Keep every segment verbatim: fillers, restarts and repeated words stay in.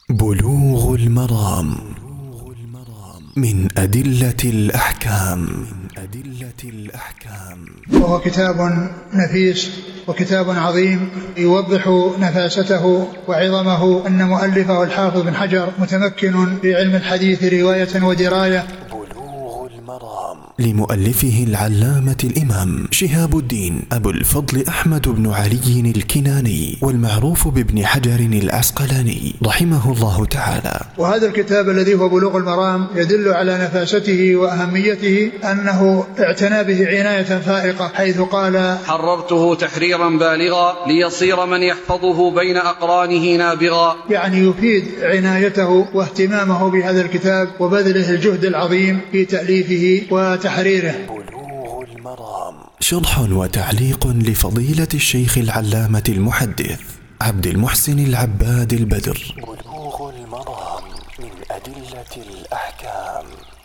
بلوغ المرام من أدلة الأحكام. وهو كتاب نفيس وكتاب عظيم يوضح نفاسته وعظمه. أن مؤلفه الحافظ بن حجر متمكن في علم الحديث رواية ودراية. لمؤلفه العلامة الإمام شهاب الدين أبو الفضل أحمد بن علي الكناني، والمعروف بابن حجر العسقلاني رحمه الله تعالى. وهذا الكتاب الذي هو بلوغ المرام يدل على نفاسته وأهميته، أنه اعتنى به عناية فائقة، حيث قال: حررته تحريرا بالغا ليصير من يحفظه بين أقرانه نابغا. يعني يفيد عنايته واهتمامه بهذا الكتاب وبذله الجهد العظيم في تأليفه وتحريره. بلوغ المرام شرح وتعليق لفضيلة الشيخ العلامة المحدث عبد المحسن العباد البدر. بلوغ المرام من أدلة الأحكام.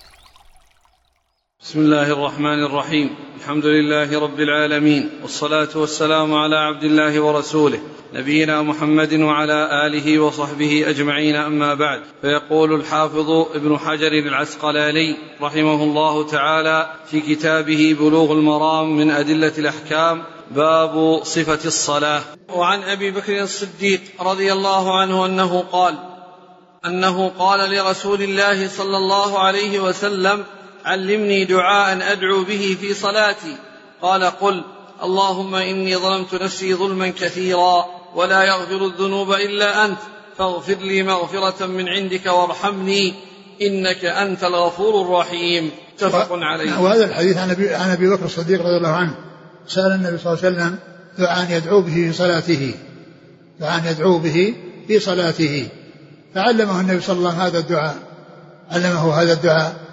بسم الله الرحمن الرحيم. الحمد لله رب العالمين، والصلاة والسلام على عبد الله ورسوله نبينا محمد وعلى آله وصحبه أجمعين، أما بعد. فيقول الحافظ ابن حجر العسقلاني رحمه الله تعالى في كتابه بلوغ المرام من أدلة الأحكام: باب صفة الصلاة. وعن أبي بكر الصديق رضي الله عنه أنه قال أنه قال لرسول الله صلى الله عليه وسلم: علمني دعاء أدعو به في صلاتي. قال: قل: اللهم إني ظلمت نفسي ظلما كثيرا ولا يغفر الذنوب إلا أنت، فاغفر لي مغفرة من عندك وارحمني إنك أنت الغفور الرحيم. متفق عليه. وهذا الحديث عن أبي بكر الصديق رضي الله عنه، سأل النبي صلى الله عليه وسلم دعاء يدعو به في صلاته، دعاء يدعو به في صلاته، فعلمه النبي صلى الله عليه وسلم هذا الدعاء، علمه هذا الدعاء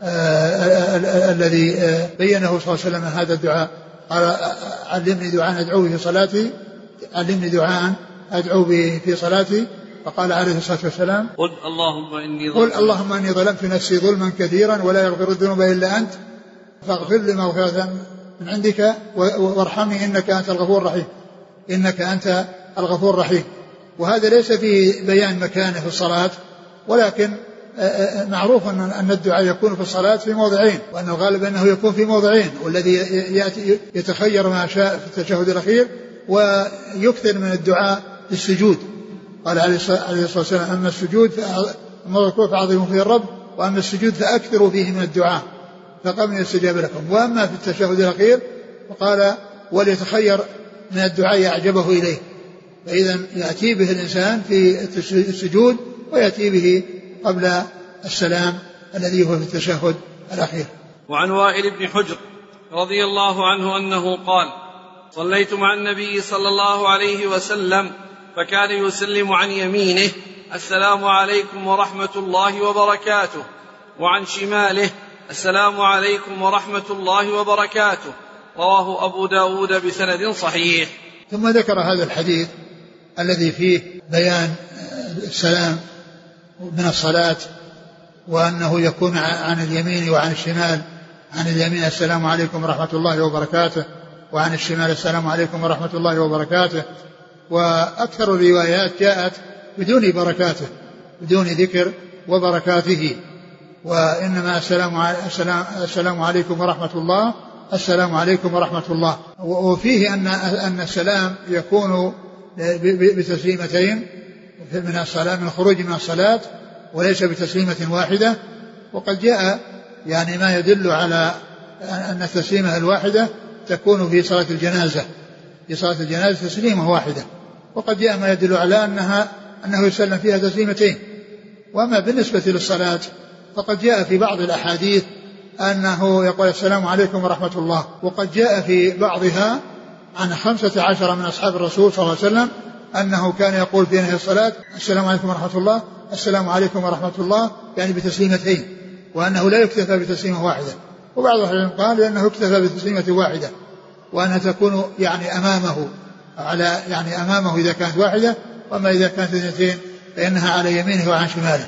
الذي بينه صلى الله عليه وسلم هذا الدعاء. قال: علمني دعاء أدعو به في صلاتي، علمني دعاء أدعو به في صلاتي. فقال عليه الصلاة والسلام: قل اللهم إني قل اللهم إني ظلمت نفسي ظلما كثيرا ولا يغفر الذنوب إلا أنت، فاغفر لي مغفرة من عندك وارحمني إنك أنت الغفور الرحيم، إنك أنت الغفور الرحيم. وهذا ليس فيه بيان مكانه في الصلاة، ولكن معروف أن الدعاء يكون في الصلاة في موضعين، وأن الغالب أنه يكون في موضعين، والذي يأتي يتخير ما شاء في التشهد الأخير، ويكثر من الدعاء في السجود. قال عليه الصلاة والسلام: أما السجود أما الركوع فعظموا فيه الرب، وأما السجود فأكثروا فيه من الدعاء فقبل يستجاب لكم. وأما في التشهد الأخير فقال: وليتخير من الدعاء أعجبه إليه. فإذا يأتي به الإنسان في السجود، ويأتي به قبل السلام الذي هو في التشهد الأخير. وعن وائل بن حجر رضي الله عنه أنه قال: صليت مع النبي صلى الله عليه وسلم فكان يسلم عن يمينه: السلام عليكم ورحمة الله وبركاته، وعن شماله: السلام عليكم ورحمة الله وبركاته. رواه أبو داود بسند صحيح. ثم ذكر هذا الحديث الذي فيه بيان السلام من الصلاة، وأنه يكون عن اليمين وعن الشمال. عن اليمين: السلام عليكم ورحمة الله وبركاته، وعن الشمال: السلام عليكم ورحمة الله وبركاته. وأكثر الروايات جاءت بدون بركاته، بدون ذكر وبركاته، وإنما السلام, السلام عليكم ورحمة الله، السلام عليكم ورحمة الله. وفيه أن, أن السلام يكون بتسليمتين من الصلاة، من الخروج من الصلاة، وليس بتسليمة واحدة. وقد جاء يعني ما يدل على أن التسليمة الواحدة تكون في صلاة الجنازة، في صلاة الجنازة تسليمة واحدة، وقد جاء ما يدل على أنها أنه يسلم فيها تسليمتين. وأما بالنسبة للصلاة فقد جاء في بعض الأحاديث أنه يقول: السلام عليكم ورحمة الله. وقد جاء في بعضها عن خمسة عشر من أصحاب الرسول صلى الله عليه وسلم أنه كان يقول في نهاية الصلاة: السلام عليكم ورحمة الله، السلام عليكم ورحمة الله، يعني بتسليمتين، وأنه لا يكتفى بتسليمة واحدة. وبعض العلماء قال أنه يكتفى بتسليمة واحدة، وأنها تكون يعني أمامه، على يعني أمامه إذا كانت واحدة، وأما إذا كانت اثنتين فإنها على يمينه وعن شماله.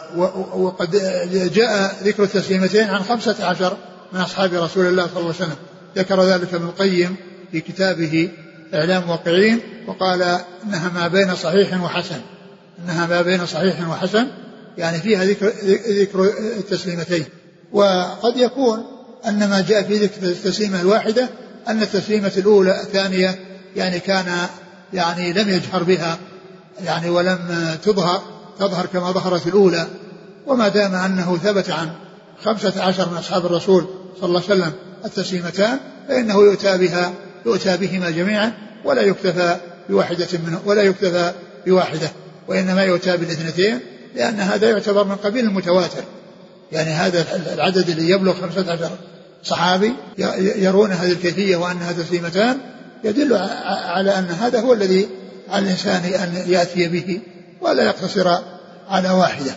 وقد جاء ذكر التسليمتين عن خمسة عشر من أصحاب رسول الله صلى الله عليه وسلم، ذكر ذلك ابن القيم في كتابه إعلام موقعين، وقال إنها ما بين صحيح وحسن، أنها ما بين صحيح وحسن، يعني فيها ذكر, ذكر التسليمتين. وقد يكون أن ما جاء في ذكر التسليمة الواحدة أن التسليمة الأولى الثانية يعني كان يعني لم يجهر بها يعني ولم تظهر تظهر كما ظهرت الأولى. وما دام أنه ثبت عن خمسة عشر من أصحاب الرسول صلى الله عليه وسلم التسليمتان فإنه يؤتى بها يؤتى بهما جميعا ولا يكتفى بواحدة منه ولا يكتفى بواحدة وإنما يؤتى بالاثنتين، لأن هذا يعتبر من قبيل المتواتر. يعني هذا العدد الذي يبلغ خمسة عشر صحابي يرون هذه الكيفية وأنها تسليمتان يدل على أن هذا هو الذي على الإنسان أن يأتي به ولا يقتصر على واحدة.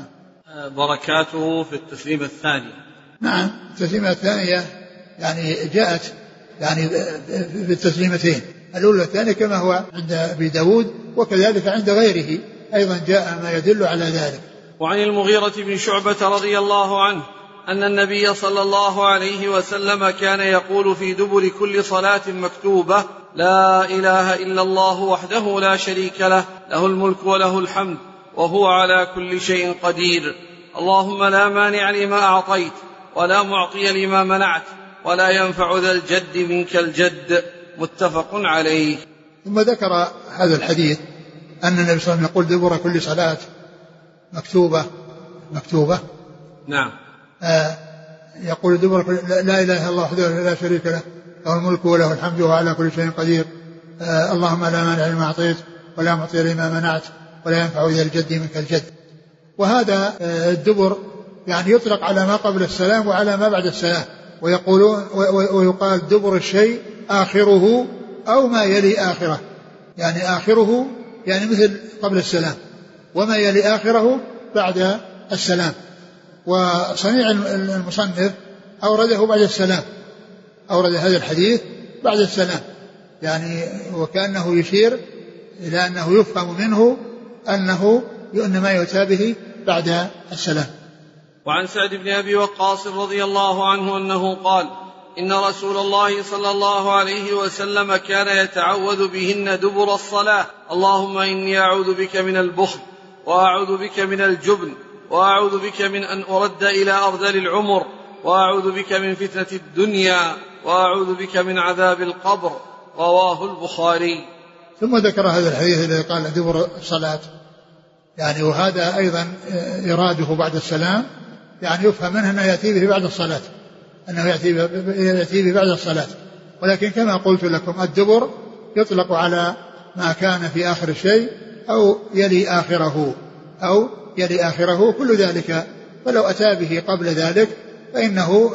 بركاته في التسليمة الثانية. نعم التسليمة الثانية يعني جاءت يعني في التسليمتين الأولى والثانية كما هو عند أبي داود وكذلك عند غيره أيضا جاء ما يدل على ذلك. وعن المغيرة بن شعبة رضي الله عنه أن النبي صلى الله عليه وسلم كان يقول في دبر كل صلاة مكتوبة: لا إله إلا الله وحده لا شريك له، له الملك وله الحمد وهو على كل شيء قدير، اللهم لا مانع لما أعطيت ولا معطي لما منعت ولا ينفع ذا الجد منك الجد، متفق عليه. ثم ذكر هذا الحديث أن النبي صلى الله عليه وسلم يقول دبر كل صلاة مكتوبة مكتوبة نعم آه يقول دبر كل لا إله إلا الله وحده لا شريك له، له الملك وله الحمد وهو على كل شيء قدير، آه اللهم لا مانع لما أعطيت ولا معطي لما منعت ولا ينفع ذا الجد منك الجد. وهذا آه الدبر يعني يطلق على ما قبل السلام وعلى ما بعد السلام، ويقولون ويقال دبر الشيء آخره أو ما يلي آخره، يعني آخره يعني مثل قبل السلام وما يلي آخره بعد السلام. وصنيع المصنف أورده بعد السلام، أورد هذا الحديث بعد السلام، يعني وكأنه يشير إلى أنه يفهم منه أنه إنما يؤتى به بعد السلام. وعن سعد بن أبي وقاص رضي الله عنه أنه قال: إن رسول الله صلى الله عليه وسلم كان يتعوذ بهن دبر الصلاة: اللهم إني أعوذ بك من البخل وأعوذ بك من الجبن وأعوذ بك من أن أرد إلى أرذل العمر وأعوذ بك من فتنة الدنيا وأعوذ بك من عذاب القبر، رواه البخاري. ثم ذكر هذا الحديث الذي قال دبر الصلاة، يعني وهذا أيضا إراده بعد السلام، يعني يفهم منه أنه يأتي به بعد الصلاة، أنه يأتي به بعد الصلاة. ولكن كما قلت لكم الدبر يطلق على ما كان في آخر الشيء أو يلي آخره أو يلي آخره كل ذلك، فلو أتى به قبل ذلك فإنه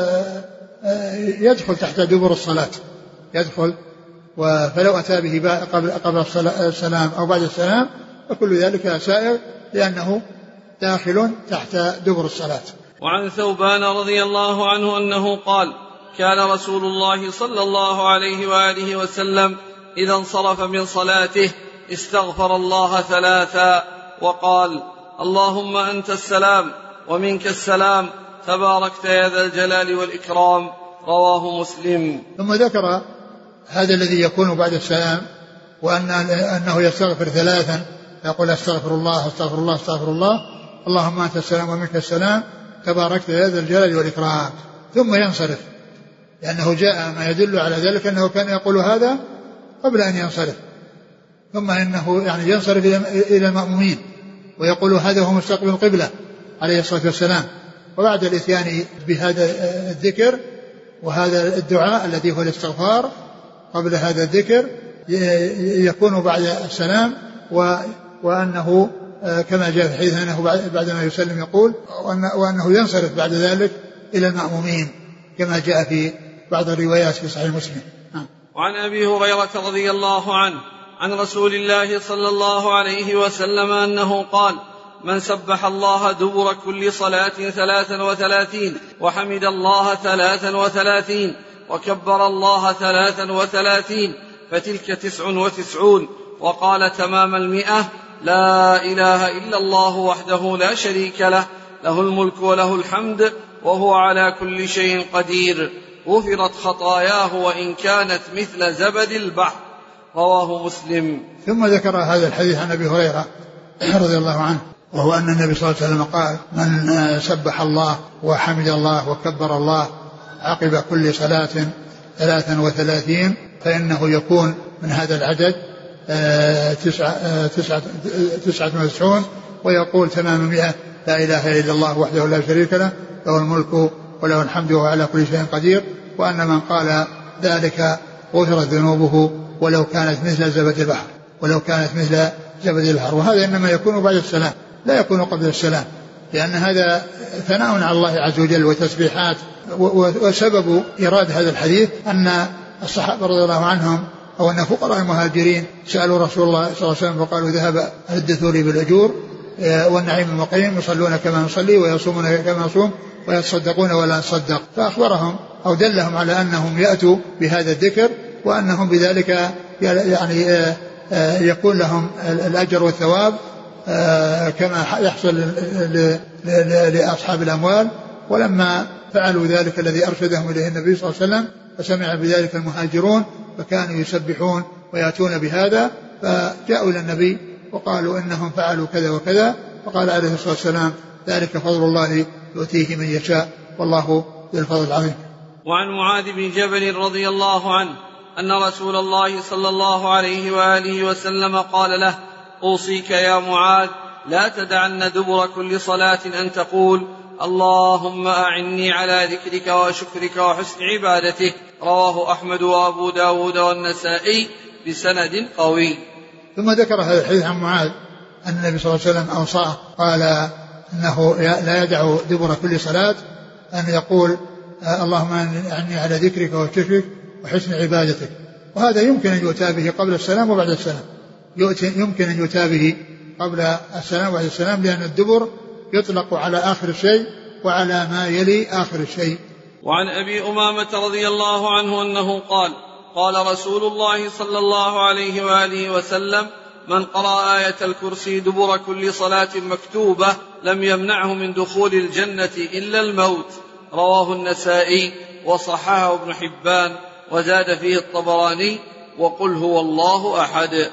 يدخل تحت دبر الصلاة، يدخل. فلو أتى به قبل قبل السلام أو بعد السلام فكل ذلك سائر لأنه داخل تحت دبر الصلاة. وعن ثوبان رضي الله عنه أنه قال: كان رسول الله صلى الله عليه وآله وسلم إذا انصرف من صلاته استغفر الله ثلاثا وقال: اللهم أنت السلام ومنك السلام تباركت يا ذا الجلال والإكرام، رواه مسلم. ثم ذكر هذا الذي يكون بعد السلام وأن أنه يستغفر ثلاثا، يقول استغفر الله استغفر الله استغفر الله، اللهم أنت السلام ومنك السلام تباركت يا ذا الجلال والإكرام، ثم ينصرف، لأنه جاء ما يدل على ذلك أنه كان يقول هذا قبل أن ينصرف، ثم إنه يعني ينصرف إلى المأمومين ويقول هذا هو مستقبل القبلة عليه الصلاة والسلام. وبعد الإتيان بهذا الذكر وهذا الدعاء الذي هو الاستغفار قبل هذا الذكر يكون بعد السلام، وأنه كما جاء في الحديث أنه بعدما يسلم يقول وأنه ينصرف بعد ذلك إلى المأمومين كما جاء في بعض الروايات في صحيح مسلم. وعن أبي هريرة رضي الله عنه عن رسول الله صلى الله عليه وسلم أنه قال: من سبح الله دبر كل صلاة ثلاثا وثلاثين وحمد الله ثلاثا وثلاثين وكبر الله ثلاثا وثلاثين فتلك تسع وتسعون، وقال تمام المئة: لا إله إلا الله وحده لا شريك له، له الملك وله الحمد وهو على كل شيء قدير، غفرت خطاياه وإن كانت مثل زبد البحر، رواه مسلم. ثم ذكر هذا الحديث عن أبي هريرة رضي الله عنه، وهو أن النبي صلى الله عليه وسلم قال: من سبح الله وحمد الله وكبر الله عقب كل صلاة ثلاثا وثلاثين فإنه يكون من هذا العدد تسعة, تسعة, تسعة وتسعون، ويقول تمام مئة: لا إله إلا الله وحده لا شريك له، له الملك وله الحمد وهو على كل شيء قدير. وأن من قال ذلك غفرت ذنوبه ولو كانت مثل زبد البحر ولو كانت مثل زبد البحر. وهذا إنما يكون بعد السلام، لا يكون قبل السلام، لأن هذا ثناء على الله عز وجل وتسبيحات. وسبب إيراد هذا الحديث أن الصحابة رضي الله عنهم أو أن فقراء المهاجرين سألوا رسول الله صلى الله عليه وسلم فقالوا: ذهب الدثور بالأجور والنعيم المقيم، يصلون كما نصلي ويصومون كما نصوم ويتصدقون ولا نصدق. فأخبرهم أو دلهم على أنهم يأتوا بهذا الذكر وأنهم بذلك يعني يكون لهم الأجر والثواب كما يحصل لأصحاب الأموال. ولما فعلوا ذلك الذي أرشدهم إليه النبي صلى الله عليه وسلم فسمع بذلك المهاجرون فكانوا يسبحون ويأتون بهذا، فجاءوا إلى النبي وقالوا إنهم فعلوا كذا وكذا، فقال عليه الصلاة والسلام: ذلك فضل الله يؤتيه من يشاء والله ذو الفضل العظيم. وعن معاذ بن جبل رضي الله عنه أن رسول الله صلى الله عليه وآله وسلم قال له: أوصيك يا معاذ لا تدعن دبر كل صلاة أن تقول: اللهم أعني على ذكرك وشكرك وحسن عبادتك. رواه أحمد وأبو داود والنسائي بسند قوي. ثم ذكر هذا الحديث عن معاذ أن النبي صلى الله عليه وسلم أوصاه، قال أنه لا يدع دبر كل صلاة أن يقول: اللهم أعني على ذكرك وشكرك وحسن عبادتك. وهذا يمكن أن يؤتى به قبل السلام وبعد السلام، يمكن أن يؤتى به قبل السلام وبعد السلام، لأن الدبر يطلق على آخر الشيء وعلى ما يلي آخر الشيء. وعن أبي أمامة رضي الله عنه أنه قال: قال رسول الله صلى الله عليه وآله وسلم: من قرأ آية الكرسي دبر كل صلاة مكتوبة لم يمنعه من دخول الجنة إلا الموت. رواه النسائي وصححه ابن حبان وزاد فيه الطبراني: وقل هو الله أحد.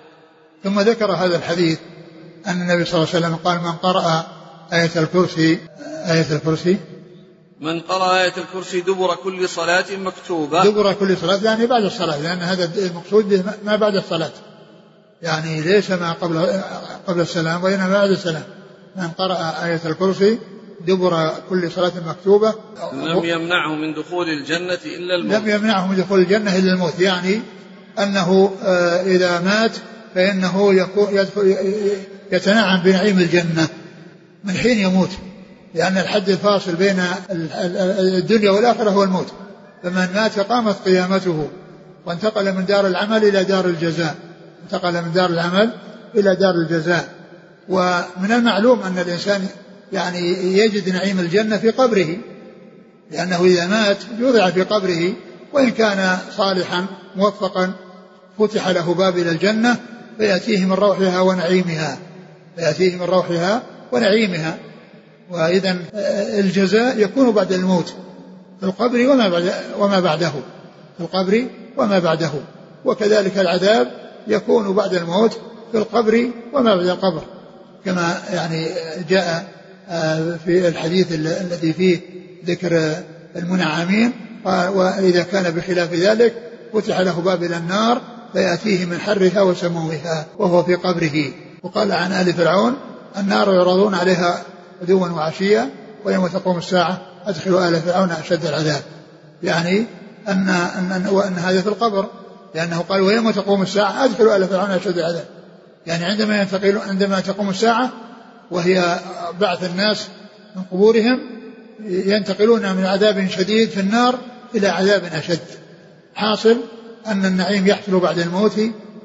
ثم ذكر هذا الحديث أن النبي صلى الله عليه وسلم قال: من قرأ آية الكرسي آية الكرسي من قرأ آية الكرسي دبر كل صلاة مكتوبة دبر كل صلاة يعني بعد الصلاة، لأن هذا المقصود ما بعد الصلاة، يعني ليس ما قبل قبل السلام وإنما بعد السلام. من قرأ آية الكرسي دبر كل صلاة مكتوبة لم يمنعه من دخول الجنة إلا الموت. لم يمنعه من دخول الجنة إلا الموت، يعني أنه إذا مات فإنه يدخل يتنعم بنعيم الجنة من حين يموت، لأن الحد الفاصل بين الدنيا والآخرة هو الموت. فمن مات قامت قيامته وانتقل من دار العمل إلى دار الجزاء، انتقل من دار العمل إلى دار الجزاء. ومن المعلوم أن الإنسان يعني يجد نعيم الجنة في قبره، لأنه إذا مات يوضع في قبره وإن كان صالحا موفقا فتح له باب إلى الجنة فيأتيه من روحها ونعيمها فيأتيه من روحها ونعيمها. وإذن الجزاء يكون بعد الموت في القبر وما بعد وما بعده في القبر وما بعده، وكذلك العذاب يكون بعد الموت في القبر وما بعد القبر، كما يعني جاء في الحديث الذي فيه ذكر المنعمين: وإذا كان بخلاف ذلك فتح له باب إلى النار فيأتيه من حرها وسمومها وهو في قبره. وقال عن آل فرعون: النار يعرضون عليها غدوا وعشيا ويوم تقوم الساعة أدخلوا آل فرعون أشد العذاب، يعني أن, أن, وأن هذا في القبر، لأنه قال: ويوم تقوم الساعة أدخلوا آل فرعون أشد العذاب، يعني عندما ينتقلون عندما تقوم الساعة وهي بعث الناس من قبورهم ينتقلون من عذاب شديد في النار إلى عذاب أشد. حاصل أن النعيم يحصل بعد الموت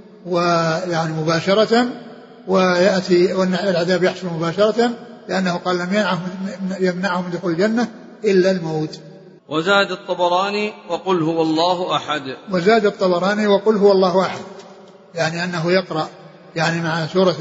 ويعني مباشرة، ويأتي والعذاب يحصل مباشرة، لأنه قال: لم يمنعه من دخول الجنة إلا الموت. وزاد الطبراني: وقل هو الله أحد. وزاد الطبراني: وقل هو الله أحد، يعني أنه يقرأ يعني مع سورة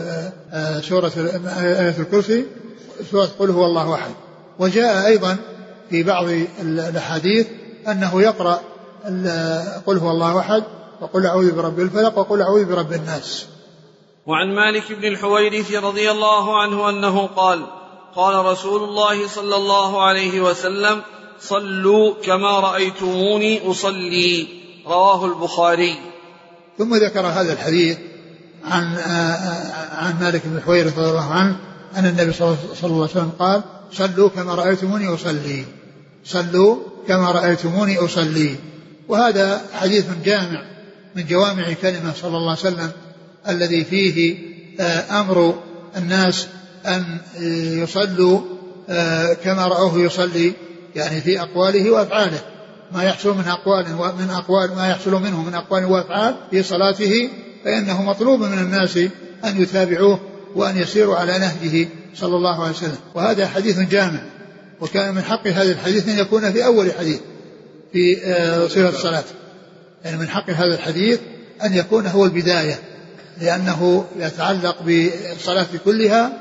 سورة آية الكرسي سورة قل هو الله أحد. وجاء أيضا في بعض الأحاديث أنه يقرأ قل هو الله أحد وقل أعوذ برب الفلق وقل أعوذ برب الناس، وعن مالك بن الحويرث رضي الله عنه أنه قال قال رسول الله صلى الله عليه وسلم صلوا كما رأيتموني أصلي. رواه البخاري. ثم ذكر هذا الحديث عن عن مالك بن الحويرث رضي الله عنه أن النبي صلى الله عليه وسلم قال صلوا كما رأيتموني أصلي، صلوا كما رأيتموني أصلي. وهذا حديث جامع من جوامع كلمة صلى الله عليه وسلم الذي فيه أمر الناس أن يصلوا كما رأوه يصلي، يعني في أقواله وأفعاله، ما يحصل من أقوال ومن أقوال ما يحصل منه من أقوال وأفعال في صلاته، فإنه مطلوب من الناس أن يتابعوه وأن يسيروا على نهجه صلى الله عليه وسلم. وهذا حديث جامع، وكان من حق هذا الحديث أن يكون في أول حديث في صفة الصلاة، يعني من حق هذا الحديث أن يكون هو البداية، لأنه يتعلق بالصلاة كلها،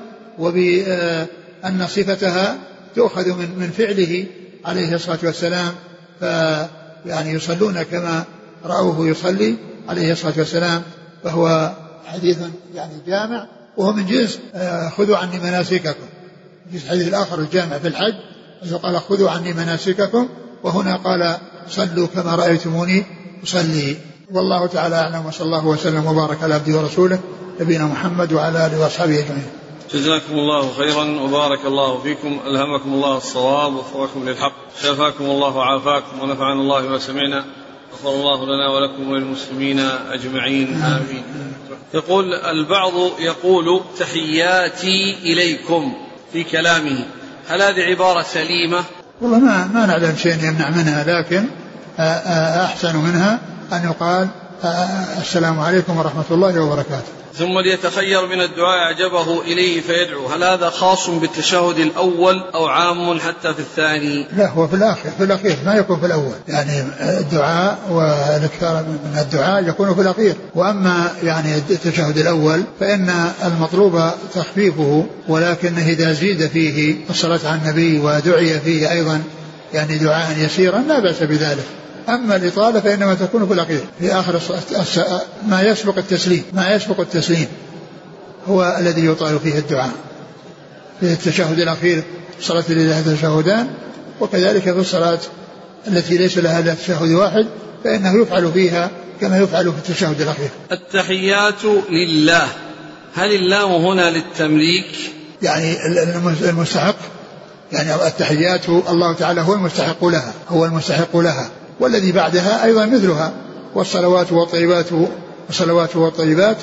وبأن صفتها تؤخذ من من فعله عليه الصلاة والسلام، فيعني يصلون كما رأوه يصلي عليه الصلاة والسلام. فهو حديث يعني جامع، وهو من جنس خذوا عني مناسككم، جنس الحديث الآخر الجامع في الحج قال خذوا عني مناسككم، وهنا قال صلوا كما رأيتموني أصلي. والله تعالى أعلم، وصلى الله وسلم وبارك على عبده ورسوله نبينا محمد وعلى آله وأصحابه أجمعين. جزاكم الله خيرا وبارك الله فيكم، ألهمكم الله الصواب ووفقكم للحق، شفاكم الله وعافاكم ونفعنا الله ما سمعنا، غفر الله لنا ولكم وللمسلمين أجمعين آمين. يقول البعض يقول تحياتي إليكم في كلامه، هل هذه عبارة سليمة؟ والله ما, ما نعلم شيء يمنع منها، لكن أحسن منها أن يقال السلام عليكم ورحمة الله وبركاته. ثم ليتخير من الدعاء أعجبه إليه فيدعو، هل هذا خاص بالتشهد الأول أو عام حتى في الثاني؟ لا، هو في الآخر، في الأخير ما يكون في الأول، يعني الدعاء والاكثار من الدعاء يكون في الأخير. وأما يعني التشهد الأول فإن المطلوب تخفيفه، ولكن إذا زيد فيه الصلاة على النبي ودعي فيه أيضا يعني دعاء يسيرا لا بأس بذلك. أما الإطالة فإنما تكون في الأخير، في آخر ما يسبق التسليم، ما يسبق التسليم هو الذي يطال فيه الدعاء. في التشهد الأخير صلاة لله تشهدان، وكذلك في الصلاة التي ليس لها إلا تشهد واحد فإنه يفعل فيها كما يفعل في التشهد الأخير. التحيات لله، هل اللام هنا للتمليك؟ يعني المستحق، يعني التحيات الله تعالى هو المستحق لها، هو المستحق لها، والذي بعدها أيضا مثلها، والصلوات والطيبات والصلوات والطيبات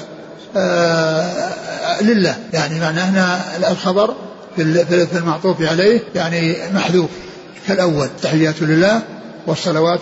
آه لله، يعني معناه أن الخبر في المعطوف عليه يعني محذوف كالأول، تحيات لله والصلوات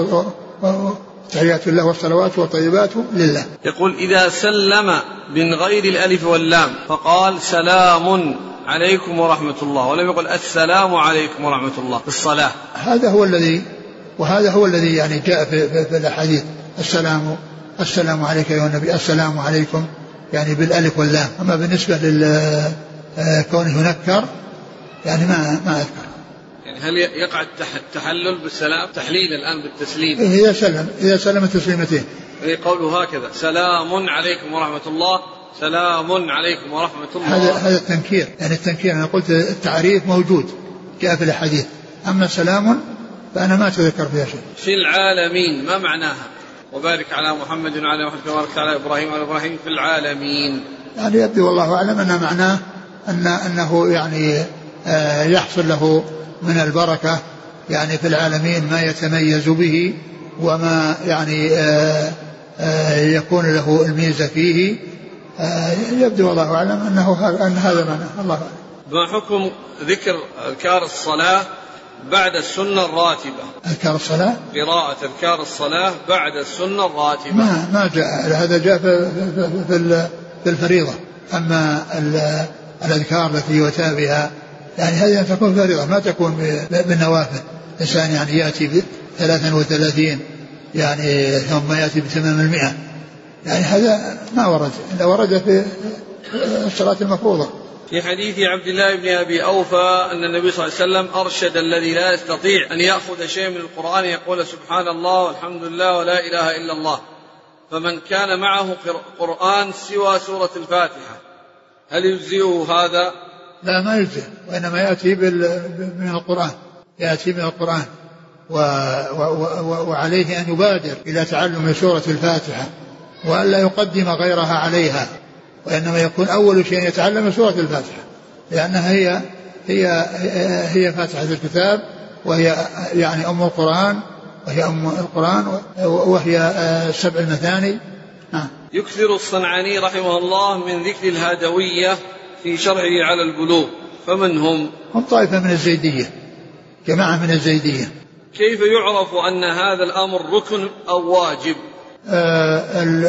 تحيات الله والصلوات والطيبات لله. يقول إذا سلم من غير الألف واللام فقال سلام عليكم ورحمة الله، ولم يقل السلام عليكم ورحمة الله في الصلاة، هذا هو الذي وهذا هو الذي يعني جاء في, في, في الأحاديث، السلام السلام عليك يا النبي، السلام عليكم يعني بالألف واللام. أما بالنسبة لكونه ينكر يعني ما ما أذكر. يعني هل يقع التحلل بالسلام، تحليل الآن بالتسليم؟ إذا سلم إذا سلم التسليمتين، يعني قوله هكذا سلام عليكم ورحمة الله، سلام عليكم ورحمة الله، هذا هذا التنكير، يعني التنكير أنا قلت التعريف موجود جاء في الحديث، أما سلام فأنا ما أتذكر فيها شيء. في العالمين ما معناها؟ وبارك على محمد وعلى محمد وبارك على إبراهيم وعلى إبراهيم في العالمين. يعني يبدو والله أعلم أن معناه أن أنه يعني يحصل له من البركة يعني في العالمين ما يتميز به، وما يعني يكون له الميزة فيه. يبدو والله أعلم أنه أن هذا معناه. الله أعلم. ما حكم ذكر أذكار الصلاة بعد السنة الراتبة؟ أذكار الصلاة، قراءة أذكار الصلاة بعد السنة الراتبة ما ما جاء، هذا جاء في, في, في الفريضة. أما الأذكار التي يؤتى بها يعني هذه تكون فريضة، ما تكون بالنوافل. إنسان يعني يأتي بثلاثا وثلاثين يعني ثم يأتي بتمام المئة، يعني هذا ما ورد، إلا ورد في الصلاة المفروضة. في حديث عبد الله بن أبي أوفى أن النبي صلى الله عليه وسلم أرشد الذي لا يستطيع أن يأخذ شيء من القرآن يقول سبحان الله والحمد لله ولا إله إلا الله، فمن كان معه قرآن سوى سورة الفاتحة هل يجزئه هذا؟ لا ما يجزئ، وإنما يأتي من القرآن، يأتي من القرآن و... و... و... وعليه أن يبادر إلى تعلم سورة الفاتحة وأن لا يقدم غيرها عليها، وإنما يكون أول شيء يتعلم سورة الفاتحة، لأنها هي هي هي فاتحة الكتاب، وهي يعني أم القرآن، وهي أم القرآن وهي سبع المثاني. يكثر الصنعاني رحمه الله من ذكر الهادوية في شرعه على البلوغ، فمن هم؟ هم طائفة من الزيدية، جماعة من الزيدية. كيف يعرف أن هذا الأمر ركن أو واجب؟ آه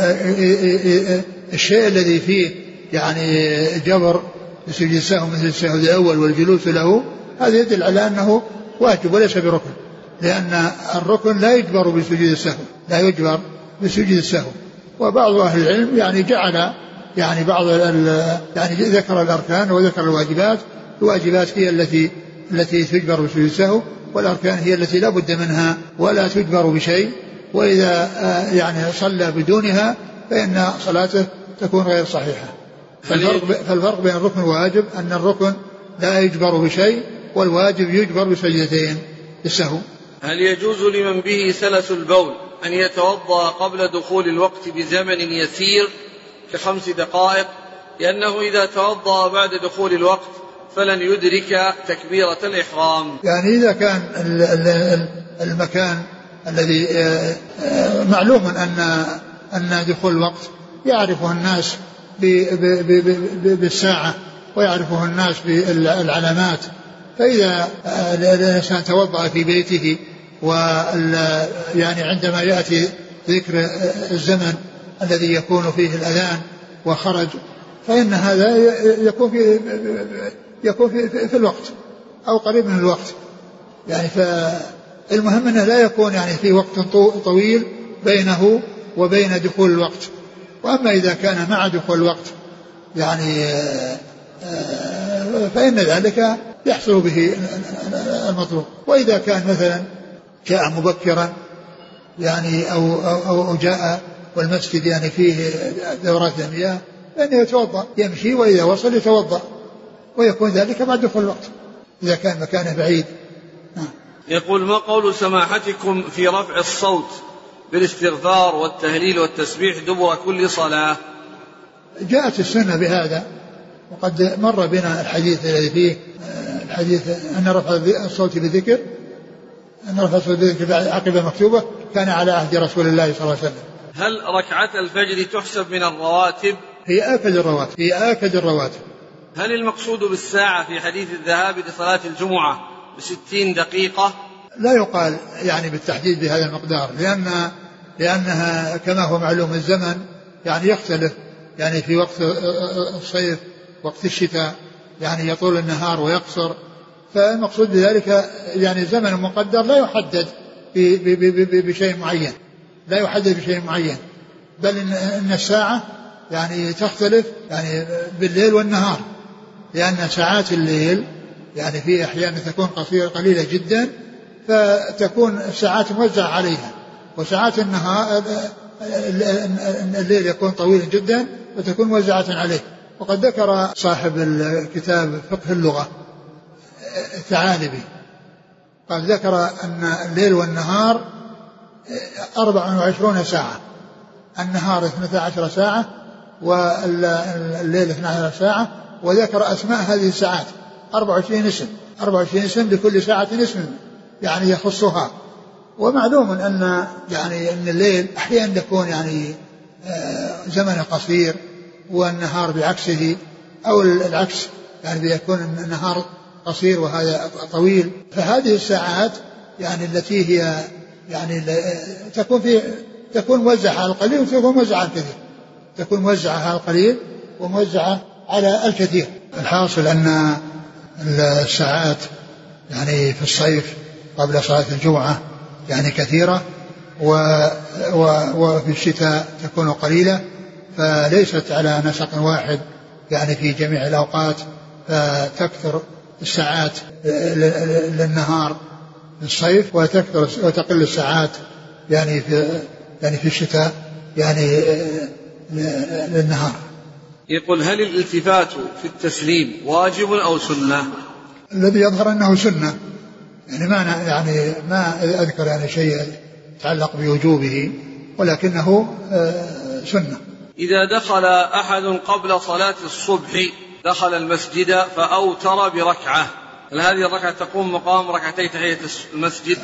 الشيء الذي فيه يعني جبر بسجود السهو مثل السهو الأول والجلوس له، هذا يدل على أنه واجب وليس بركن، لأن الركن لا يجبر بسجود السهو، لا يجبر بسجود السهو. وبعض أهل العلم يعني جعل يعني بعض يعني ذكر الأركان وذكر الواجبات. الواجبات هي التي التي تجبر بسجود السهو، والأركان هي التي لا بد منها ولا تجبر بشيء، وإذا يعني صلى بدونها فإن صلاته تكون غير صحيحة. فالفرق, فالفرق بين الركن والواجب أن الركن لا يجبر بشيء، والواجب يجبر بسجدتين للسهو. هل يجوز لمن به سلس البول أن يتوضأ قبل دخول الوقت بزمن يسير كخمس دقائق، لأنه إذا توضأ بعد دخول الوقت فلن يدرك تكبيرة الإحرام؟ يعني إذا كان المكان الذي معلوم أن أن دخول الوقت يعرفه الناس بالساعة ويعرفه الناس بالعلامات، فإذا الإنسان توضأ في بيته ويعني عندما يأتي ذكر الزمن الذي يكون فيه الأذان وخرج، فإن هذا يكون في يكون في, في الوقت أو قريب من الوقت. يعني فالمهم أنه لا يكون يعني في وقت طويل بينه وبين دخول الوقت. وأما إذا كان مع دخول الوقت يعني فإن ذلك يحصل به المطلوب. وإذا كان مثلا جاء مبكرا يعني أو, أو, أو جاء والمسجد يعني فيه دورات المياه فإنه يتوضأ يمشي، وإذا وصل يتوضأ، ويكون ذلك بعد دخول الوقت إذا كان مكانه بعيد. يقول: ما قول سماحتكم في رفع الصوت بالاستغفار والتهليل والتسبيح دبر كل صلاة؟ جاءت السنة بهذا، وقد مر بنا الحديث الذي فيه الحديث أن رفع الصوت بذكر أن رفع الصوت بذكر عقب مكتوبة كان على عهد رسول الله صلى الله عليه وسلم. هل ركعة الفجر تحسب من الرواتب؟ هي آكد الرواتب هي آكد الرواتب. هل المقصود بالساعة في حديث الذهاب لصلاة الجمعة بستين دقيقة؟ لا يقال يعني بالتحديد بهذا المقدار، لأن لأنها كما هو معلوم الزمن يعني يختلف، يعني في وقت الصيف وقت الشتاء يعني يطول النهار ويقصر، فالمقصود بذلك يعني زمن مقدر لا يحدد بشيء معين لا يحدد بشيء معين بل إن الساعة يعني تختلف يعني بالليل والنهار، لأن ساعات الليل يعني في أحيان تكون قصيرة قليلة جدا فتكون الساعات موزعة عليها، وساعات النهار الليل يكون طويل جدا فتكون موزعة عليه. وقد ذكر صاحب الكتاب فقه اللغة الثعالبي قد ذكر أن الليل والنهار أربع وعشرون ساعة، النهار اثنتا عشر ساعة والليل اثنتا عشر ساعة، وذكر أسماء هذه الساعات أربع وعشرين اسم أربع وعشرين اسم لكل ساعة اسم يعني يخصها. ومعلوم أن يعني أن الليل أحيانا يكون يعني زمن قصير والنهار بعكسه، أو العكس يعني بيكون النهار قصير وهذا طويل. فهذه الساعات يعني التي هي يعني تكون في تكون موزعة على القليل وتكون موزعة على الكثير، تكون موزعة على القليل وموزعة على الكثير. الحاصل أن الساعات يعني في الصيف قبل صلاة الجمعة يعني كثيرة، و و وفي الشتاء تكون قليلة، فليست على نسق واحد يعني في جميع الأوقات، فتكثر الساعات للنهار في الصيف وتكثر وتقل الساعات يعني في يعني في الشتاء. يعني للنهار. يقول هل الالتفات في التسليم واجب أو سنة؟ الذي يظهر أنه سنة، يعني ما يعني ما أذكر يعني شيء يتعلق بوجوبه، ولكنه سنة. إذا دخل أحد قبل صلاة الصبح دخل المسجد فأوتر بركعة، هل هذه الركعة تقوم مقام ركعتي تحية المسجد؟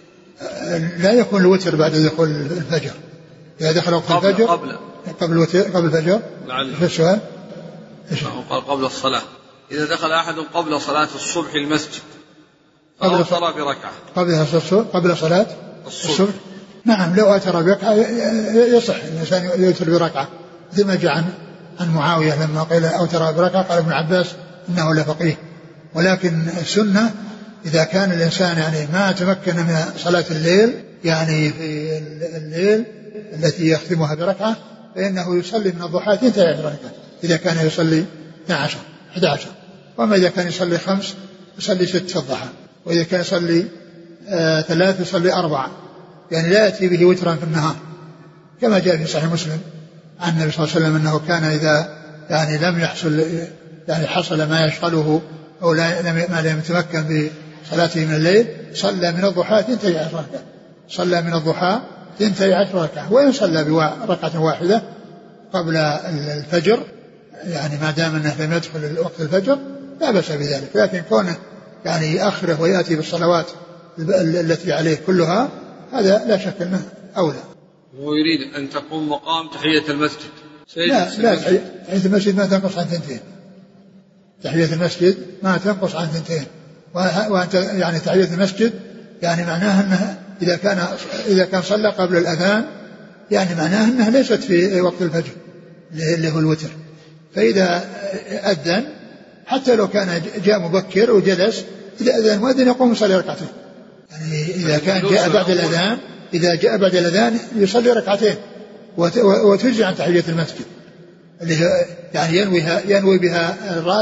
لا يكون الوتر بعد دخول الفجر. إذا دخل وقت قبل الفجر قبل قبل الوتر قبل الفجر. في السؤال قال قبل الصلاة. إذا دخل أحد قبل صلاة الصبح المسجد فأوتر بركعة قبل قبل صلاة الصبح, الصبح. نعم لو أوتر بركعة يصح الإنسان يوتر بركعة، مثل ما جاء عن معاوية لما قيل أوتر بركعة قال ابن عباس إنه لفقيه. ولكن السنة إذا كان الإنسان يعني ما تمكن من صلاة الليل، يعني في الليل التي يختمها بركعة، فإنه يصلي من الضحى اثنتي عشرة ركعة إذا كان يصلي اثنتي عشرة أحد عشر. وما إذا كان يصلي خمس يصلي ست في الضحى، وإذا كان يصلي آه ثلاث يصلي أربعة، يعني لا يأتي به وترا في النهار، كما جاء في صحيح مسلم عن النبي صلى الله عليه وسلم أنه كان إذا يعني لم يحصل يعني حصل ما يشغله أو ما لم يتمكن بصلاته من الليل صلى من الضحى اثنتي عشرة ركعة، صلى من الضحى اثنتي عشرة ركعة. وإن صلى بركعة واحدة قبل الفجر يعني ما دام أنه لم يدخل وقت الفجر لا بأس بذلك، لكن كونه يعني يأخره ويأتي بالصلوات التي عليه كلها هذا لا شك أنه أولى. هو يريد أن تقوم مقام تحية المسجد. لا لا تحية المسجد ما تنقص عن ثنتين، تحية المسجد ما تنقص عن ثنتين. وأنت يعني تحية المسجد يعني معناها أنه إذا كان إذا كان صلى قبل الأذان يعني معناها أنها ليست في وقت الفجر اللي هو الوتر. فإذا أذن حتى لو كان جاء مبكر وجلس إذا أذن مؤذن يقوم يصلي ركعتين. يعني إذا كان جاء بعد الأذان إذا جاء بعد الأذان يصلي ركعتين وتجزي عن تحية المسجد اللي يعني ينويها ينوي بها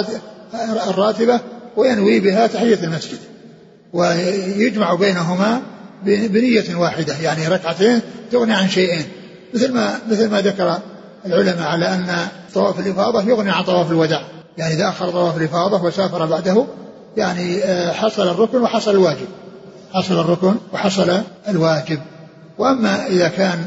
الراتبة وينوي بها تحية المسجد، ويجمع بينهما بنية واحدة، يعني ركعتين تغني عن شيئين، مثل ما مثل ما ذكر العلماء على أن طواف الإفاضة يغني عن طواف الوداع، يعني إذا أخر طواف الإفاضة وسافر بعده يعني حصل الركن وحصل الواجب، حصل الركن وحصل الواجب. وأما إذا كان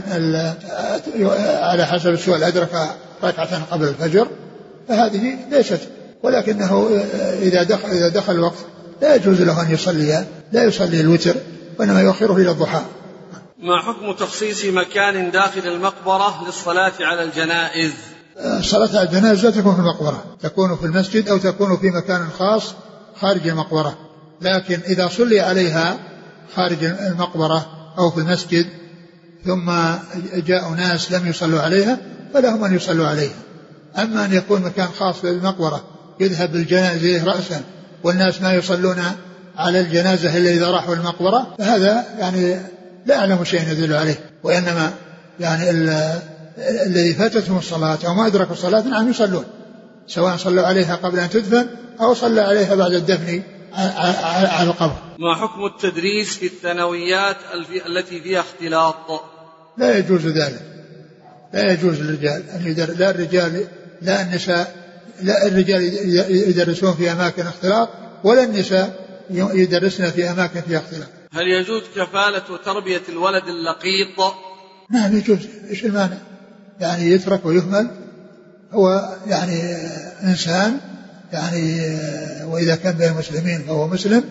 على حسب السؤال أدرك ركعة قبل الفجر فهذه ليست، ولكنه إذا دخل, إذا دخل الوقت لا يجوز له أن يصلي لا يصلي الوتر وإنما يؤخره إلى الضحى. ما حكم تخصيص مكان داخل المقبرة للصلاة على الجنائز؟ الصلاة على الجنائز لا تكون في المقبرة، تكون في المسجد أو تكون في مكان خاص خارج المقبرة، لكن إذا صلي عليها خارج المقبرة أو في المسجد ثم جاء ناس لم يصلوا عليها فلهم أن يصلوا عليها. أما أن يكون مكان خاص بالمقبرة يذهب بالجنازة رأسا والناس ما يصلون على الجنازة إلا إذا راحوا المقبرة فهذا يعني لا أعلم شيء يدل عليه، وإنما يعني الذي فاتتهم الصلاة أو ما أدركوا الصلاة نعم يصلون، سواء صلوا عليها قبل أن تدفن أو صلى عليها بعد الدفن على القبر. ما حكم التدريس في الثانويات التي فيها اختلاط؟ لا يجوز ذلك، لا يجوز للرجال أن يدر... لا الرجال لا النساء، لا الرجال يدرسون في أماكن اختلاط ولا النساء يدرسن في أماكن فيها اختلاط. هل يجوز كفالة وتربية الولد اللقيط؟ نعم يجوز، إيش المانع؟ يعني يترك ويهمل، هو يعني إنسان يعني وإذا كان بين المسلمين فهو مسلم،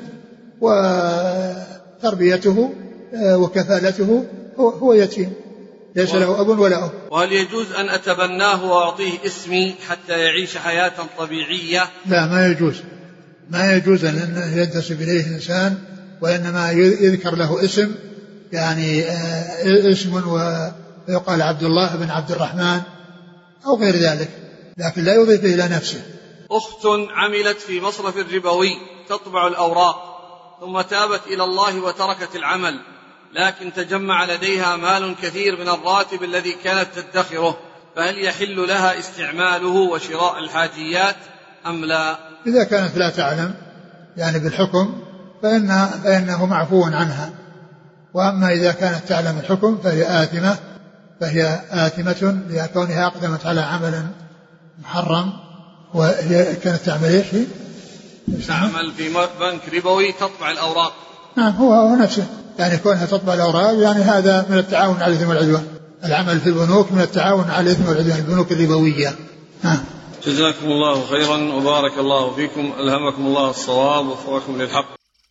وتربيته وكفالته هو يتيم ليس له أب ولا أم. وهل يجوز أن أتبناه وأعطيه اسمي حتى يعيش حياة طبيعية؟ لا ما يجوز، ما يجوز أن ينتسب إليه إنسان وإنما يذكر له اسم يعني اسم ويقال عبد الله بن عبد الرحمن أو غير ذلك، لكن لا يضيف إلى نفسه. أخت عملت في مصرف الربوي تطبع الأوراق ثم تابت إلى الله وتركت العمل، لكن تجمع لديها مال كثير من الراتب الذي كانت تدخره، فهل يحل لها استعماله وشراء الحاجيات أم لا؟ إذا كانت لا تعلم يعني بالحكم فإن فإنه معفو عنها، وأما إذا كانت تعلم الحكم فهي آثمة فهي آثمة لكونها أقدمت على عمل محرم، وهي كانت تعمل إيش؟ تعمل في بنك ربوي تطبع الأوراق. نعم هو هو نفسه، يعني كونها تطبع الأوراق يعني هذا من التعاون على الإثم والعدوان. العمل في البنوك من التعاون على الإثم والعدوان، البنوك الربوية. نعم. جزاكم الله خيرا وبارك الله فيكم، ألهمكم الله الصواب ووفقكم للحق.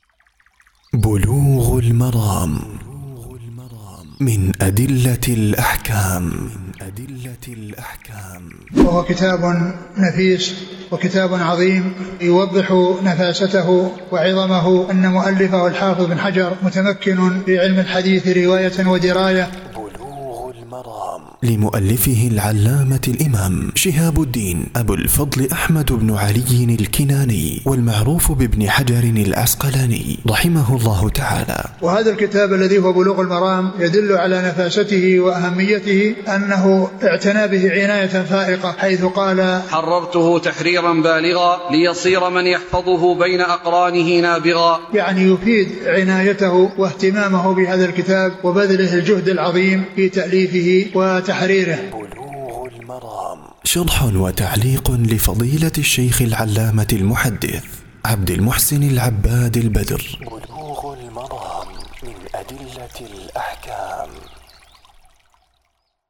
بلوغ المرام من أدلة الأحكام. أدلة الأحكام. وهو كتاب نفيس وكتاب عظيم يوضح نفاسته وعظمه. أن مؤلفه الحافظ بن حجر متمكن في علم الحديث رواية ودراية. بلوغ المرام لمؤلفه العلامة الإمام شهاب الدين أبو الفضل أحمد بن علي الكناني، والمعروف بابن حجر العسقلاني رحمه الله تعالى. وهذا الكتاب الذي هو بلوغ المرام يدل على نفاسته وأهميته، أنه اعتنى به عناية فائقة، حيث قال: حررته تحريرا بالغا ليصير من يحفظه بين أقرانه نابغا. يعني يفيد عنايته واهتمامه بهذا الكتاب وبذله الجهد العظيم في تأليفه وتحريره. بلوغ المرام شرح وتعليق لفضيلة الشيخ العلامة المحدث عبد المحسن العباد البدر. بلوغ المرام من أدلة الأحكام.